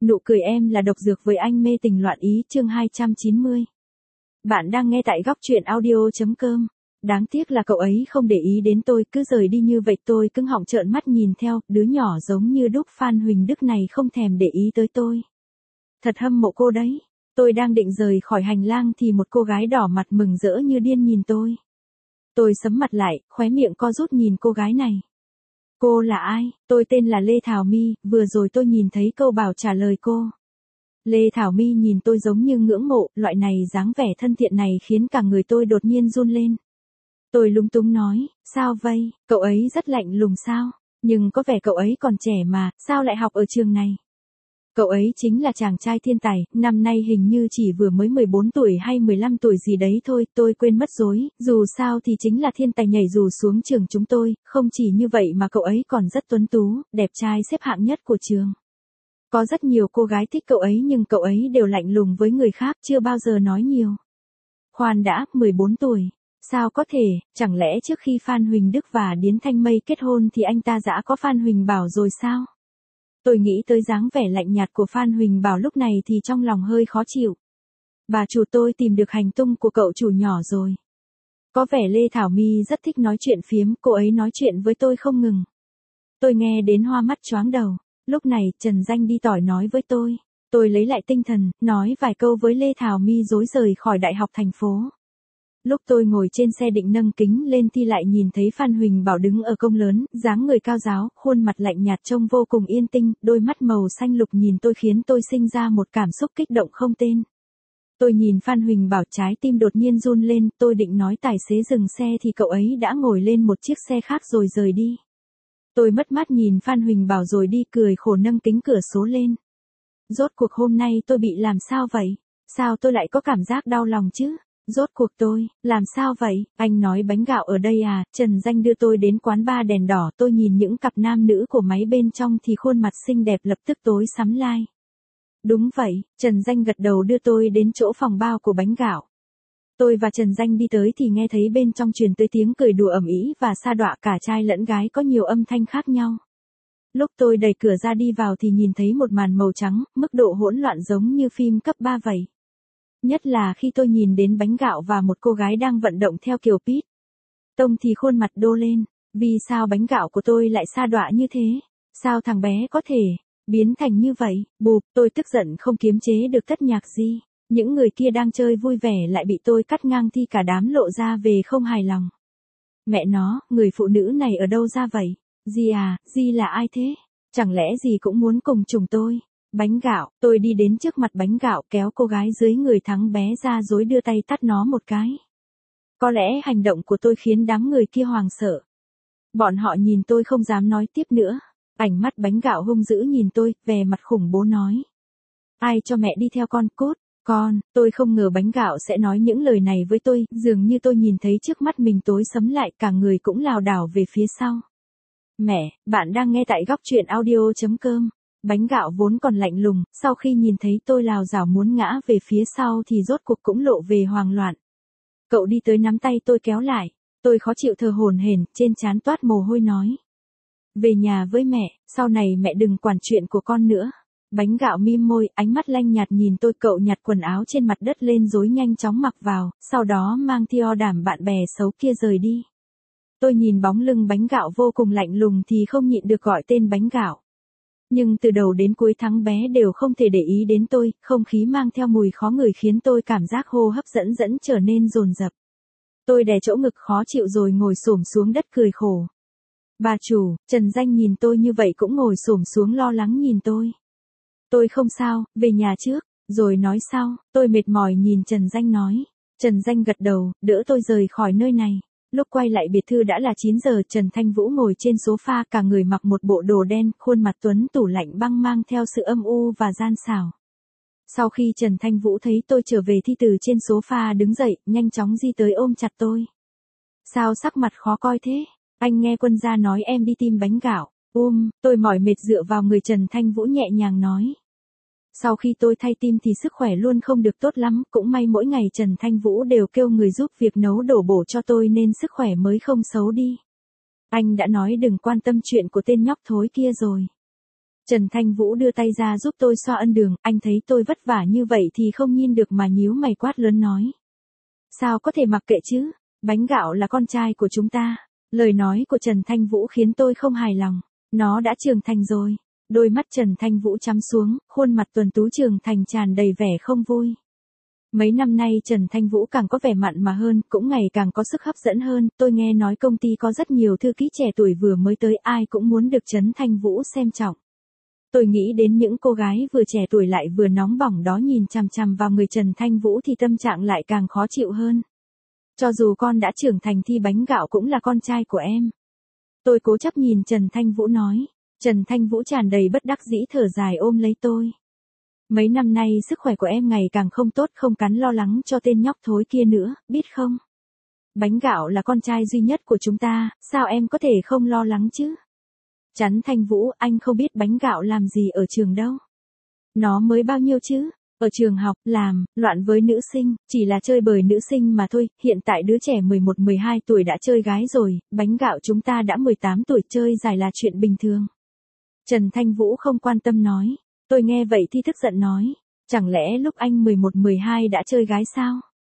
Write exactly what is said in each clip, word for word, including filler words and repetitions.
Nụ cười em là độc dược với anh mê tình loạn ý chương hai trăm chín mươi. Bạn đang nghe tại góc truyện audio.com. Đáng tiếc là cậu ấy không để ý đến tôi, cứ rời đi như vậy. Tôi cứng họng trợn mắt nhìn theo, đứa nhỏ giống như đúc Phan Huỳnh Đức này không thèm để ý tới tôi. Thật hâm mộ cô đấy. Tôi đang định rời khỏi hành lang thì một cô gái đỏ mặt mừng rỡ như điên nhìn tôi. Tôi sẫm mặt lại, khóe miệng co rút nhìn cô gái này. Cô là ai? Tôi tên là Lê Thảo My, vừa rồi tôi nhìn thấy câu bảo trả lời cô. Lê Thảo My nhìn tôi giống như ngưỡng mộ, loại này dáng vẻ thân thiện này khiến cả người tôi đột nhiên run lên. Tôi lúng túng nói, sao vậy, cậu ấy rất lạnh lùng sao? Nhưng có vẻ cậu ấy còn trẻ mà, sao lại học ở trường này? Cậu ấy chính là chàng trai thiên tài, năm nay hình như chỉ vừa mới mười bốn tuổi hay mười lăm tuổi gì đấy thôi, tôi quên mất rồi, dù sao thì chính là thiên tài nhảy dù xuống trường chúng tôi, không chỉ như vậy mà cậu ấy còn rất tuấn tú, đẹp trai xếp hạng nhất của trường. Có rất nhiều cô gái thích cậu ấy nhưng cậu ấy đều lạnh lùng với người khác, chưa bao giờ nói nhiều. Khoan đã, mười bốn tuổi. Sao có thể, chẳng lẽ trước khi Phan Huỳnh Đức và Điến Thanh Mây kết hôn thì anh ta đã có Phan Huỳnh Bảo rồi sao? Tôi nghĩ tới dáng vẻ lạnh nhạt của Phan Huỳnh Bảo lúc này thì trong lòng hơi khó chịu. Bà chủ tôi tìm được hành tung của cậu chủ nhỏ rồi. Có vẻ Lê Thảo My rất thích nói chuyện phiếm, cô ấy nói chuyện với tôi không ngừng. Tôi nghe đến hoa mắt choáng đầu. Lúc này Trần Danh đi tỏi nói với tôi. Tôi lấy lại tinh thần, nói vài câu với Lê Thảo My rối rời khỏi đại học thành phố. Lúc tôi ngồi trên xe định nâng kính lên thì lại nhìn thấy Phan Huỳnh Bảo đứng ở công lớn, dáng người cao ráo, khuôn mặt lạnh nhạt trông vô cùng yên tinh, đôi mắt màu xanh lục nhìn tôi khiến tôi sinh ra một cảm xúc kích động không tên. Tôi nhìn Phan Huỳnh Bảo trái tim đột nhiên run lên, tôi định nói tài xế dừng xe thì cậu ấy đã ngồi lên một chiếc xe khác rồi rời đi. Tôi mất mát nhìn Phan Huỳnh Bảo rồi đi cười khổ nâng kính cửa sổ lên. Rốt cuộc hôm nay tôi bị làm sao vậy? Sao tôi lại có cảm giác đau lòng chứ? Rốt cuộc tôi, làm sao vậy? Anh nói bánh gạo ở đây à? Trần Danh đưa tôi đến quán bar đèn đỏ, tôi nhìn những cặp nam nữ của máy bên trong thì khuôn mặt xinh đẹp lập tức tối sắm lai. Đúng vậy, Trần Danh gật đầu đưa tôi đến chỗ phòng bao của bánh gạo. Tôi và Trần Danh đi tới thì nghe thấy bên trong truyền tới tiếng cười đùa ầm ĩ và sa đọa, cả trai lẫn gái có nhiều âm thanh khác nhau. Lúc tôi đẩy cửa ra đi vào thì nhìn thấy một màn màu trắng, mức độ hỗn loạn giống như phim cấp ba vậy. Nhất là khi tôi nhìn đến bánh gạo và một cô gái đang vận động theo kiểu pit tông thì khuôn mặt đô lên. Vì sao bánh gạo của tôi lại sa đọa như thế? Sao thằng bé có thể biến thành như vậy? Bụp, tôi tức giận không kiềm chế được thất nhạc gì. Những người kia đang chơi vui vẻ lại bị tôi cắt ngang thì cả đám lộ ra về không hài lòng. Mẹ nó, người phụ nữ này ở đâu ra vậy? Di à, Di là ai thế? Chẳng lẽ Di cũng muốn cùng chùng tôi? Bánh gạo, tôi đi đến trước mặt bánh gạo kéo cô gái dưới người thắng bé ra rồi đưa tay tát nó một cái. Có lẽ hành động của tôi khiến đám người kia hoảng sợ. Bọn họ nhìn tôi không dám nói tiếp nữa. Ánh mắt bánh gạo hung dữ nhìn tôi, vẻ mặt khủng bố nói. Ai cho mẹ đi theo con cốt? Con, tôi không ngờ bánh gạo sẽ nói những lời này với tôi, dường như tôi nhìn thấy trước mắt mình tối sẫm lại, cả người cũng lảo đảo về phía sau. Mẹ, bạn đang nghe tại góc truyện audio.com. Bánh gạo vốn còn lạnh lùng, sau khi nhìn thấy tôi lảo đảo muốn ngã về phía sau thì rốt cuộc cũng lộ về hoang loạn. Cậu đi tới nắm tay tôi kéo lại, tôi khó chịu thở hổn hển, trên trán toát mồ hôi nói. Về nhà với mẹ, sau này mẹ đừng quản chuyện của con nữa. Bánh gạo mím môi, ánh mắt lanh nhạt nhìn tôi, cậu nhặt quần áo trên mặt đất lên rồi nhanh chóng mặc vào, sau đó mang theo đảm bạn bè xấu kia rời đi. Tôi nhìn bóng lưng bánh gạo vô cùng lạnh lùng thì không nhịn được gọi tên bánh gạo. Nhưng từ đầu đến cuối thắng bé đều không thể để ý đến tôi, không khí mang theo mùi khó ngửi khiến tôi cảm giác hô hấp dẫn dẫn trở nên dồn dập. Tôi đè chỗ ngực khó chịu rồi ngồi xổm xuống đất cười khổ. Bà chủ, Trần Danh nhìn tôi như vậy cũng ngồi xổm xuống lo lắng nhìn tôi. Tôi không sao, về nhà trước, rồi nói sau, tôi mệt mỏi nhìn Trần Danh nói. Trần Danh gật đầu, đỡ tôi rời khỏi nơi này. Lúc quay lại biệt thự đã là chín giờ, Trần Thanh Vũ ngồi trên sofa, cả người mặc một bộ đồ đen, khuôn mặt tuấn tủ lạnh băng mang theo sự âm u và gian xảo. Sau khi Trần Thanh Vũ thấy tôi trở về thì từ trên sofa đứng dậy, nhanh chóng di tới ôm chặt tôi. Sao sắc mặt khó coi thế? Anh nghe Quân gia nói em đi tìm bánh gạo. Um, tôi mỏi mệt dựa vào người Trần Thanh Vũ nhẹ nhàng nói. Sau khi tôi thay tim thì sức khỏe luôn không được tốt lắm, cũng may mỗi ngày Trần Thanh Vũ đều kêu người giúp việc nấu đổ bổ cho tôi nên sức khỏe mới không xấu đi. Anh đã nói đừng quan tâm chuyện của tên nhóc thối kia rồi. Trần Thanh Vũ đưa tay ra giúp tôi xoa ân đường, anh thấy tôi vất vả như vậy thì không nhìn được mà nhíu mày quát lớn nói. Sao có thể mặc kệ chứ, bánh gạo là con trai của chúng ta. Lời nói của Trần Thanh Vũ khiến tôi không hài lòng, nó đã trưởng thành rồi. Đôi mắt Trần Thanh Vũ trắm xuống, khuôn mặt tuấn tú trưởng thành tràn đầy vẻ không vui. Mấy năm nay Trần Thanh Vũ càng có vẻ mặn mà hơn, cũng ngày càng có sức hấp dẫn hơn, tôi nghe nói công ty có rất nhiều thư ký trẻ tuổi vừa mới tới ai cũng muốn được Trần Thanh Vũ xem trọng. Tôi nghĩ đến những cô gái vừa trẻ tuổi lại vừa nóng bỏng đó nhìn chằm chằm vào người Trần Thanh Vũ thì tâm trạng lại càng khó chịu hơn. Cho dù con đã trưởng thành thì bánh gạo cũng là con trai của em. Tôi cố chấp nhìn Trần Thanh Vũ nói. Trần Thanh Vũ tràn đầy bất đắc dĩ thở dài ôm lấy tôi. Mấy năm nay sức khỏe của em ngày càng không tốt, không cắn lo lắng cho tên nhóc thối kia nữa, biết không? Bánh gạo là con trai duy nhất của chúng ta, sao em có thể không lo lắng chứ? Trần Thanh Vũ, anh không biết bánh gạo làm gì ở trường đâu. Nó mới bao nhiêu chứ? Ở trường học, làm, loạn với nữ sinh, chỉ là chơi bời nữ sinh mà thôi, hiện tại đứa trẻ mười một mười hai tuổi đã chơi gái rồi, bánh gạo chúng ta đã mười tám tuổi chơi dài là chuyện bình thường. Trần Thanh Vũ không quan tâm nói, tôi nghe vậy thì tức giận nói, chẳng lẽ lúc anh mười một mười hai đã chơi gái sao?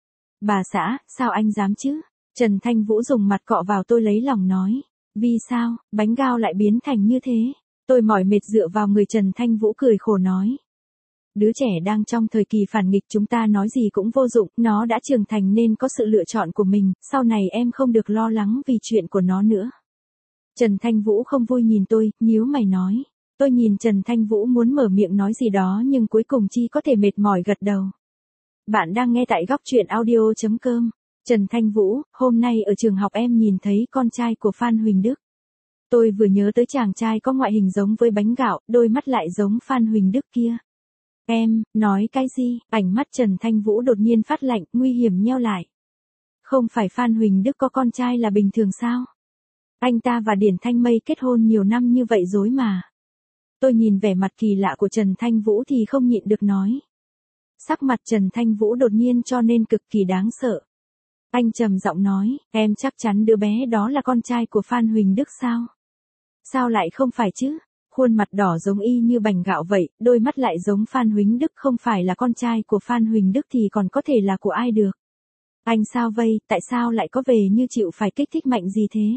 Bà xã, sao anh dám chứ? Trần Thanh Vũ dùng mặt cọ vào tôi lấy lòng nói, vì sao, bánh gạo lại biến thành như thế? Tôi mỏi mệt dựa vào người Trần Thanh Vũ cười khổ nói. Đứa trẻ đang trong thời kỳ phản nghịch, chúng ta nói gì cũng vô dụng, nó đã trưởng thành nên có sự lựa chọn của mình, sau này em không được lo lắng vì chuyện của nó nữa. Trần Thanh Vũ không vui nhìn tôi, nhíu mày nói. Tôi nhìn Trần Thanh Vũ muốn mở miệng nói gì đó nhưng cuối cùng chỉ có thể mệt mỏi gật đầu. Bạn đang nghe tại góc truyện audio chấm com. Trần Thanh Vũ, hôm nay ở trường học em nhìn thấy con trai của Phan Huỳnh Đức. Tôi vừa nhớ tới chàng trai có ngoại hình giống với bánh gạo, đôi mắt lại giống Phan Huỳnh Đức kia. Em, nói cái gì? Ánh mắt Trần Thanh Vũ đột nhiên phát lạnh, nguy hiểm nheo lại. Không phải Phan Huỳnh Đức có con trai là bình thường sao? Anh ta và Điển Thanh Mây kết hôn nhiều năm như vậy rồi mà. Tôi nhìn vẻ mặt kỳ lạ của Trần Thanh Vũ thì không nhịn được nói. Sắc mặt Trần Thanh Vũ đột nhiên cho nên cực kỳ đáng sợ. Anh trầm giọng nói, em chắc chắn đứa bé đó là con trai của Phan Huỳnh Đức sao? Sao lại không phải chứ? Khuôn mặt đỏ giống y như bánh gạo vậy, đôi mắt lại giống Phan Huỳnh Đức, không phải là con trai của Phan Huỳnh Đức thì còn có thể là của ai được? Anh sao vây, tại sao lại có vẻ như chịu phải kích thích mạnh gì thế?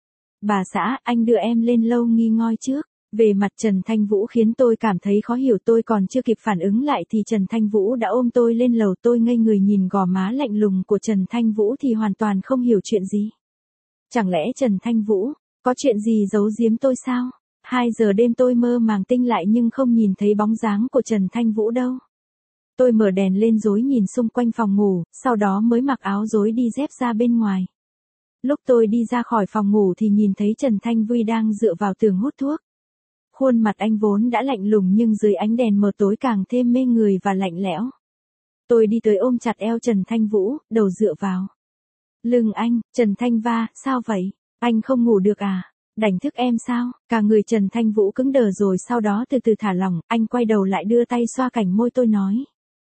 Bà xã, anh đưa em lên lâu nghi ngơi trước. Về mặt Trần Thanh Vũ khiến tôi cảm thấy khó hiểu, tôi còn chưa kịp phản ứng lại thì Trần Thanh Vũ đã ôm tôi lên lầu, tôi ngây người nhìn gò má lạnh lùng của Trần Thanh Vũ thì hoàn toàn không hiểu chuyện gì. Chẳng lẽ Trần Thanh Vũ, có chuyện gì giấu giếm tôi sao? Hai giờ đêm tôi mơ màng tinh lại nhưng không nhìn thấy bóng dáng của Trần Thanh Vũ đâu. Tôi mở đèn lên rối nhìn xung quanh phòng ngủ, sau đó mới mặc áo rối đi dép ra bên ngoài. Lúc tôi đi ra khỏi phòng ngủ thì nhìn thấy Trần Thanh Vũ đang dựa vào tường hút thuốc. Khuôn mặt anh vốn đã lạnh lùng nhưng dưới ánh đèn mờ tối càng thêm mê người và lạnh lẽo. Tôi đi tới ôm chặt eo Trần Thanh Vũ, đầu dựa vào lưng anh. Trần Thanh Va, sao vậy? Anh không ngủ được à? Đánh thức em sao? Cả người Trần Thanh Vũ cứng đờ rồi sau đó từ từ thả lỏng, anh quay đầu lại đưa tay xoa cạnh môi tôi nói.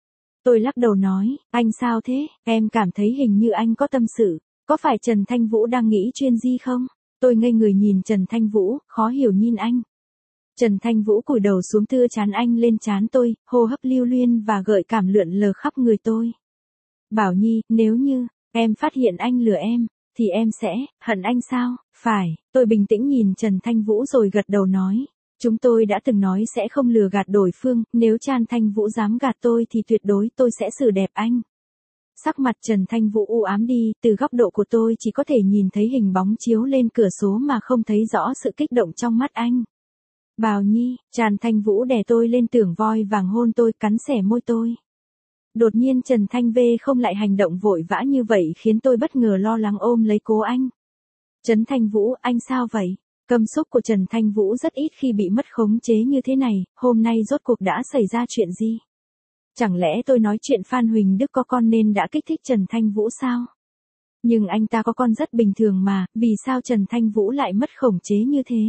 Tôi lắc đầu nói, anh sao thế? Em cảm thấy hình như anh có tâm sự. Có phải Trần Thanh Vũ đang nghĩ chuyên di không? Tôi ngây người nhìn Trần Thanh Vũ, khó hiểu nhìn anh. Trần Thanh Vũ cúi đầu xuống tựa trán anh lên trán tôi, hô hấp lưu luyến và gợi cảm lượn lờ khắp người tôi. Bảo Nhi, nếu như em phát hiện anh lừa em, thì em sẽ hận anh sao? Phải, tôi bình tĩnh nhìn Trần Thanh Vũ rồi gật đầu nói. Chúng tôi đã từng nói sẽ không lừa gạt đối phương, nếu Trần Thanh Vũ dám gạt tôi thì tuyệt đối tôi sẽ xử đẹp anh. Sắc mặt Trần Thanh Vũ u ám đi, từ góc độ của tôi chỉ có thể nhìn thấy hình bóng chiếu lên cửa sổ mà không thấy rõ sự kích động trong mắt anh. Bảo Nhi, Trần Thanh Vũ đè tôi lên tường voi vàng hôn tôi, cắn xẻ môi tôi. Đột nhiên Trần Thanh Vê không lại hành động vội vã như vậy khiến tôi bất ngờ lo lắng ôm lấy cố anh. Trần Thanh Vũ, anh sao vậy? Cảm xúc của Trần Thanh Vũ rất ít khi bị mất khống chế như thế này, hôm nay rốt cuộc đã xảy ra chuyện gì? Chẳng lẽ tôi nói chuyện Phan Huỳnh Đức có con nên đã kích thích Trần Thanh Vũ sao? Nhưng anh ta có con rất bình thường mà, vì sao Trần Thanh Vũ lại mất khống chế như thế?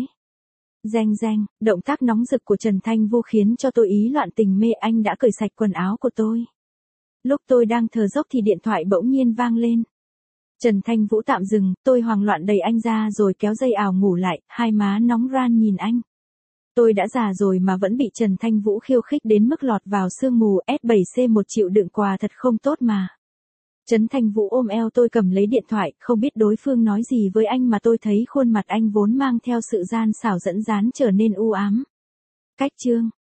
Reng reng, động tác nóng rực của Trần Thanh Vũ khiến cho tôi ý loạn tình mê, anh đã cởi sạch quần áo của tôi. Lúc tôi đang thở dốc thì điện thoại bỗng nhiên vang lên. Trần Thanh Vũ tạm dừng, tôi hoảng loạn đẩy anh ra rồi kéo dây áo ngủ lại, hai má nóng ran nhìn anh. Tôi đã già rồi mà vẫn bị Trần Thanh Vũ khiêu khích đến mức lọt vào sương mù. S bảy C một triệu đựng quà thật không tốt mà. Trấn Thanh Vũ ôm eo tôi cầm lấy điện thoại, không biết đối phương nói gì với anh mà tôi thấy khuôn mặt anh vốn mang theo sự gian xảo dẫn dán trở nên u ám. Cách chương